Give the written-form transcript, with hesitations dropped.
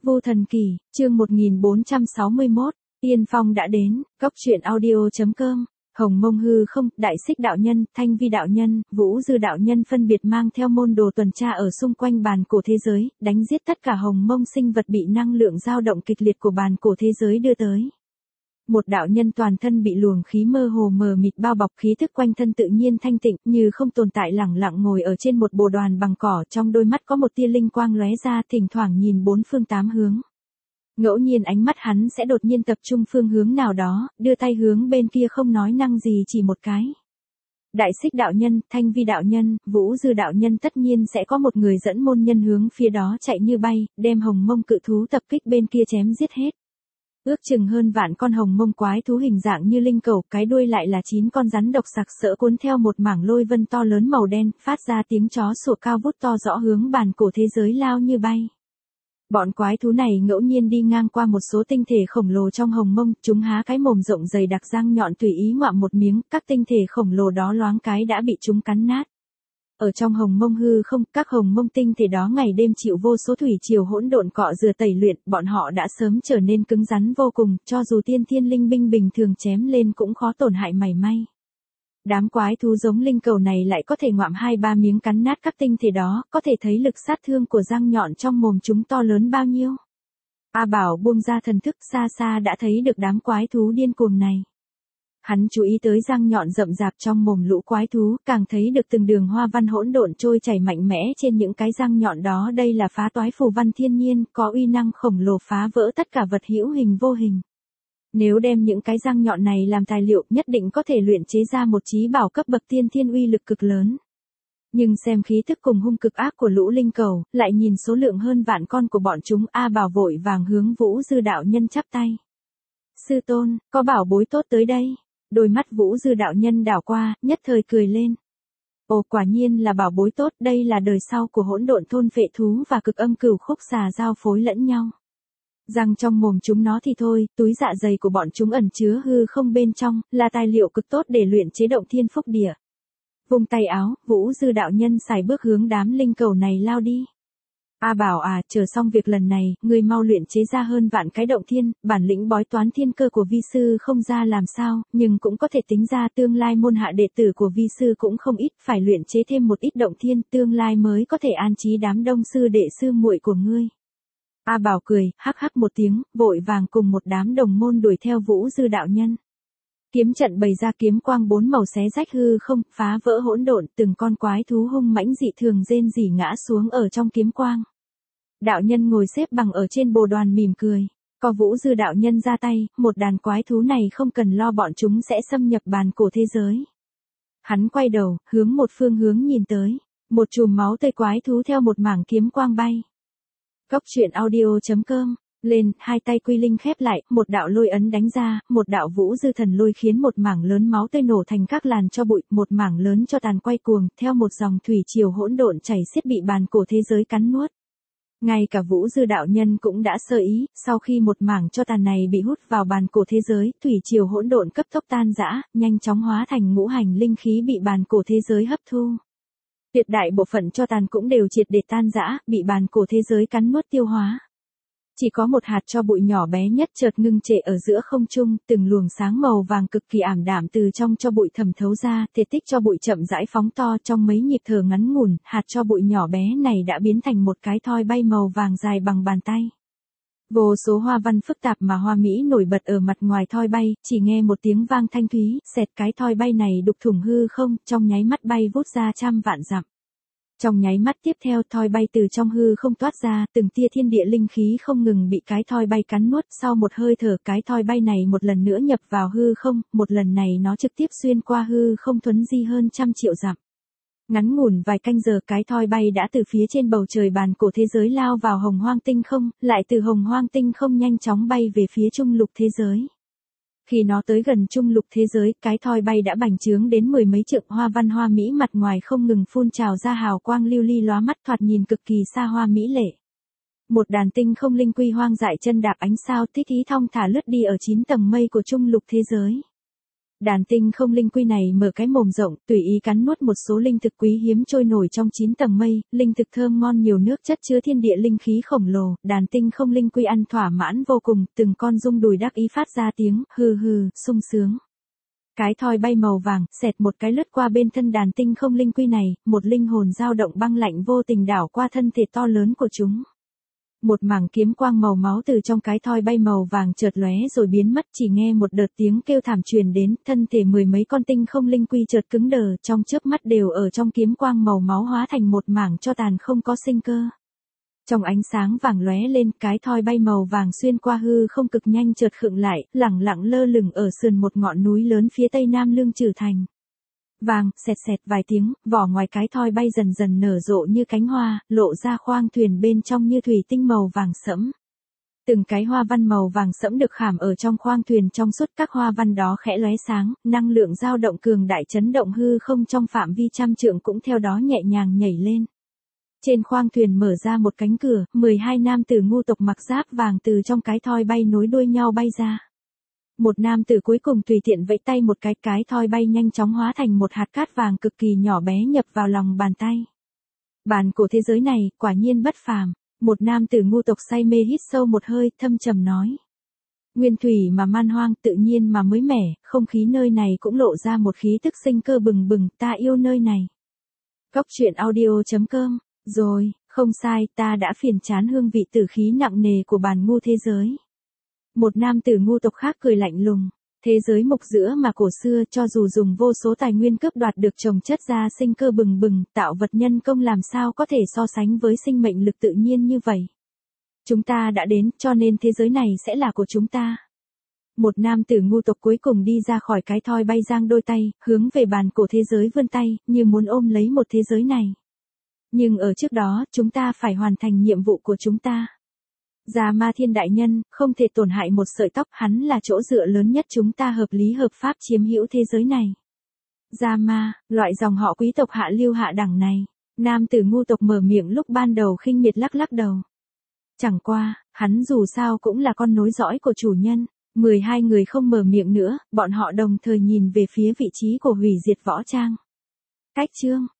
Vô Thần Kỳ, chương 1461, Tiên Phong đã đến, Cốc truyện audio.com, Hồng Mông Hư Không, Đại Xích đạo nhân, Thanh Vi đạo nhân, Vũ Dư đạo nhân phân biệt mang theo môn đồ tuần tra ở xung quanh bàn cổ thế giới, đánh giết tất cả Hồng Mông sinh vật bị năng lượng dao động kịch liệt của bàn cổ thế giới đưa tới. Một đạo nhân toàn thân bị luồng khí mơ hồ mờ mịt bao bọc, khí thức quanh thân tự nhiên thanh tịnh, như không tồn tại, lẳng lặng ngồi ở trên một bồ đoàn bằng cỏ, trong đôi mắt có một tia linh quang lóe ra, thỉnh thoảng nhìn bốn phương tám hướng. Ngẫu nhiên ánh mắt hắn sẽ đột nhiên tập trung phương hướng nào đó, đưa tay hướng bên kia không nói năng gì, chỉ một cái. Đại Xích đạo nhân, Thanh Vi đạo nhân, Vũ Dư đạo nhân tất nhiên sẽ có một người dẫn môn nhân hướng phía đó chạy như bay, đem Hồng Mông cự thú tập kích bên kia chém giết hết. Ước chừng hơn vạn con Hồng Mông quái thú hình dạng như linh cẩu, cái đuôi lại là 9 con rắn độc sặc sỡ cuốn theo một mảng lôi vân to lớn màu đen, phát ra tiếng chó sủa cao vút to rõ hướng bàn cổ thế giới lao như bay. Bọn quái thú này ngẫu nhiên đi ngang qua một số tinh thể khổng lồ trong Hồng Mông, chúng há cái mồm rộng dày đặc răng nhọn tùy ý ngoạm một miếng, các tinh thể khổng lồ đó loáng cái đã bị chúng cắn nát. Ở trong Hồng Mông hư không, các Hồng Mông tinh thể đó ngày đêm chịu vô số thủy triều hỗn độn cọ rửa tẩy luyện, bọn họ đã sớm trở nên cứng rắn vô cùng, cho dù tiên thiên linh binh bình thường chém lên cũng khó tổn hại mảy may. Đám quái thú giống linh cầu này lại có thể ngoạm 2-3 miếng cắn nát các tinh thể đó, có thể thấy lực sát thương của răng nhọn trong mồm chúng to lớn bao nhiêu. A Bảo buông ra thần thức, xa xa đã thấy được đám quái thú điên cuồng này. Hắn chú ý tới răng nhọn rậm rạp trong mồm lũ quái thú, càng thấy được từng đường hoa văn hỗn độn trôi chảy mạnh mẽ trên những cái răng nhọn đó, đây là phá toái phù văn thiên nhiên, có uy năng khổng lồ phá vỡ tất cả vật hữu hình vô hình. Nếu đem những cái răng nhọn này làm tài liệu, nhất định có thể luyện chế ra một chí bảo cấp bậc tiên thiên uy lực cực lớn. Nhưng xem khí thức cùng hung cực ác của lũ linh cầu, lại nhìn số lượng hơn vạn con của bọn chúng, A Bảo vội vàng hướng Vũ Dư đạo nhân chắp tay. Sư tôn, có bảo bối tốt tới đây. Đôi mắt Vũ Dư đạo nhân đảo qua, nhất thời cười lên. Ồ, quả nhiên là bảo bối tốt, đây là đời sau của hỗn độn thôn phệ thú và cực âm cửu khúc xà giao phối lẫn nhau. Răng trong mồm chúng nó thì thôi, túi dạ dày của bọn chúng ẩn chứa hư không bên trong, là tài liệu cực tốt để luyện chế động thiên phúc địa. Vung tay áo, Vũ Dư đạo nhân xài bước hướng đám linh cầu này lao đi. A Bảo à, chờ xong việc lần này, ngươi mau luyện chế ra hơn vạn cái động thiên, bản lĩnh bói toán thiên cơ của vi sư không ra làm sao, nhưng cũng có thể tính ra tương lai môn hạ đệ tử của vi sư cũng không ít, phải luyện chế thêm một ít động thiên, tương lai mới có thể an trí đám đông sư đệ sư muội của ngươi. A Bảo cười, hắc hắc một tiếng, vội vàng cùng một đám đồng môn đuổi theo Vũ Dư đạo nhân. Kiếm trận bày ra, kiếm quang bốn màu xé rách hư không, phá vỡ hỗn độn, từng con quái thú hung mãnh dị thường rên rỉ ngã xuống ở trong kiếm quang. Đạo nhân ngồi xếp bằng ở trên bồ đoàn mỉm cười. Có Vũ Dư đạo nhân ra tay, một đàn quái thú này không cần lo bọn chúng sẽ xâm nhập bàn cổ thế giới. Hắn quay đầu, hướng một phương hướng nhìn tới. Một chùm máu tươi quái thú theo một mảng kiếm quang bay. Cốc truyện audio.com, lên, hai tay quy linh khép lại, một đạo lôi ấn đánh ra, một đạo Vũ Dư thần lôi khiến một mảng lớn máu tươi nổ thành các làn cho bụi, một mảng lớn cho tàn quay cuồng, theo một dòng thủy triều hỗn độn chảy xiết bị bàn cổ thế giới cắn nuốt. Ngay cả Vũ Dư đạo nhân cũng đã sơ ý, sau khi một mảng cho tàn này bị hút vào bàn cổ thế giới, thủy triều hỗn độn cấp tốc tan rã, nhanh chóng hóa thành ngũ hành linh khí bị bàn cổ thế giới hấp thu. Tuyệt đại bộ phận cho tàn cũng đều triệt để tan rã, bị bàn cổ thế giới cắn nuốt tiêu hóa. Chỉ có một hạt cho bụi nhỏ bé nhất chợt ngưng trệ ở giữa không trung, từng luồng sáng màu vàng cực kỳ ảm đạm từ trong cho bụi thẩm thấu ra, thể tích cho bụi chậm rãi phóng to, trong mấy nhịp thở ngắn ngủn, hạt cho bụi nhỏ bé này đã biến thành một cái thoi bay màu vàng dài bằng bàn tay. Vô số hoa văn phức tạp mà hoa mỹ nổi bật ở mặt ngoài thoi bay, chỉ nghe một tiếng vang thanh thúy, xẹt, cái thoi bay này đục thủng hư không, trong nháy mắt bay vút ra trăm vạn dặm. Trong nháy mắt tiếp theo, thoi bay từ trong hư không toát ra, từng tia thiên địa linh khí không ngừng bị cái thoi bay cắn nuốt, sau một hơi thở cái thoi bay này một lần nữa nhập vào hư không, một lần này nó trực tiếp xuyên qua hư không thuấn di hơn 100 triệu dặm. Ngắn ngủn vài canh giờ, cái thoi bay đã từ phía trên bầu trời bàn cổ thế giới lao vào hồng hoang tinh không, lại từ hồng hoang tinh không nhanh chóng bay về phía trung lục thế giới. Khi nó tới gần trung lục thế giới, cái thoi bay đã bành trướng đến 10 mấy trượng, hoa văn hoa mỹ mặt ngoài không ngừng phun trào ra hào quang lưu ly lóa mắt, thoạt nhìn cực kỳ xa hoa mỹ lệ. Một đàn tinh không linh quy hoang dại chân đạp ánh sao thích ý thong thả lướt đi ở 9 tầng mây của trung lục thế giới. Đàn tinh không linh quy này mở cái mồm rộng, tùy ý cắn nuốt một số linh thực quý hiếm trôi nổi trong 9 tầng mây, linh thực thơm ngon nhiều nước chất chứa thiên địa linh khí khổng lồ, đàn tinh không linh quy ăn thỏa mãn vô cùng, từng con rung đùi đắc ý phát ra tiếng hừ hừ, sung sướng. Cái thoi bay màu vàng, xẹt một cái lướt qua bên thân đàn tinh không linh quy này, một linh hồn dao động băng lạnh vô tình đảo qua thân thể to lớn của chúng. Một mảng kiếm quang màu máu từ trong cái thoi bay màu vàng chợt lóe rồi biến mất, chỉ nghe một đợt tiếng kêu thảm truyền đến, thân thể mười mấy con tinh không linh quy chợt cứng đờ, trong chớp mắt đều ở trong kiếm quang màu máu hóa thành một mảng tro tàn không có sinh cơ. Trong ánh sáng vàng lóe lên, cái thoi bay màu vàng xuyên qua hư không cực nhanh chợt khựng lại, lẳng lặng lơ lửng ở sườn một ngọn núi lớn phía tây nam Lương Chử Thành. Vàng, xẹt xẹt vài tiếng, vỏ ngoài cái thoi bay dần dần nở rộ như cánh hoa, lộ ra khoang thuyền bên trong như thủy tinh màu vàng sẫm. Từng cái hoa văn màu vàng sẫm được khảm ở trong khoang thuyền, trong suốt các hoa văn đó khẽ lóe sáng, năng lượng dao động cường đại chấn động hư không trong phạm vi trăm trượng cũng theo đó nhẹ nhàng nhảy lên. Trên khoang thuyền mở ra một cánh cửa, 12 nam tử ngu tộc mặc giáp vàng từ trong cái thoi bay nối đuôi nhau bay ra. Một nam tử cuối cùng tùy tiện vẫy tay một cái thoi bay nhanh chóng hóa thành một hạt cát vàng cực kỳ nhỏ bé nhập vào lòng bàn tay. Bản cổ thế giới này, quả nhiên bất phàm. Một nam tử ngu tộc say mê hít sâu một hơi, thâm trầm nói. Nguyên thủy mà man hoang, tự nhiên mà mới mẻ, không khí nơi này cũng lộ ra một khí tức sinh cơ bừng bừng, ta yêu nơi này. Cốc truyện audio.com. Rồi, không sai, ta đã phiền chán hương vị tử khí nặng nề của bản ngu thế giới. Một nam tử ngu tộc khác cười lạnh lùng. Thế giới mục giữa mà cổ xưa, cho dù dùng vô số tài nguyên cướp đoạt được trồng chất ra sinh cơ bừng bừng, tạo vật nhân công làm sao có thể so sánh với sinh mệnh lực tự nhiên như vậy. Chúng ta đã đến, cho nên thế giới này sẽ là của chúng ta. Một nam tử ngu tộc cuối cùng đi ra khỏi cái thoi bay giang đôi tay, hướng về bản cổ thế giới vươn tay, như muốn ôm lấy một thế giới này. Nhưng ở trước đó, chúng ta phải hoàn thành nhiệm vụ của chúng ta. Già Ma Thiên đại nhân, không thể tổn hại một sợi tóc, hắn là chỗ dựa lớn nhất, chúng ta hợp lý hợp pháp chiếm hữu thế giới này. Già Ma, loại dòng họ quý tộc hạ lưu hạ đẳng này. Nam tử ngu tộc mở miệng lúc ban đầu khinh miệt lắc lắc đầu. Chẳng qua, hắn dù sao cũng là con nối dõi của chủ nhân. 12 người không mở miệng nữa, bọn họ đồng thời nhìn về phía vị trí của hủy diệt võ trang. Cách chương